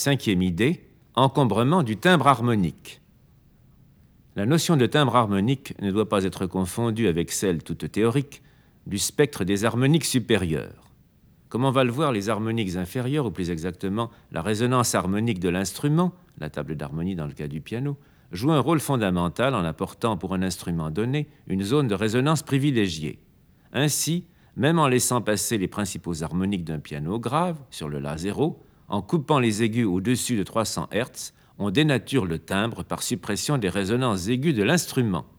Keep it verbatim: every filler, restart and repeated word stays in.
Cinquième idée, encombrement du timbre harmonique. La notion de timbre harmonique ne doit pas être confondue avec celle toute théorique du spectre des harmoniques supérieures. Comme on va le voir, les harmoniques inférieures, ou plus exactement la résonance harmonique de l'instrument, la table d'harmonie dans le cas du piano, joue un rôle fondamental en apportant pour un instrument donné une zone de résonance privilégiée. Ainsi, même en laissant passer les principaux harmoniques d'un piano grave sur le La zéro, en coupant les aigus au-dessus de trois cents hertz, on dénature le timbre par suppression des résonances aiguës de l'instrument.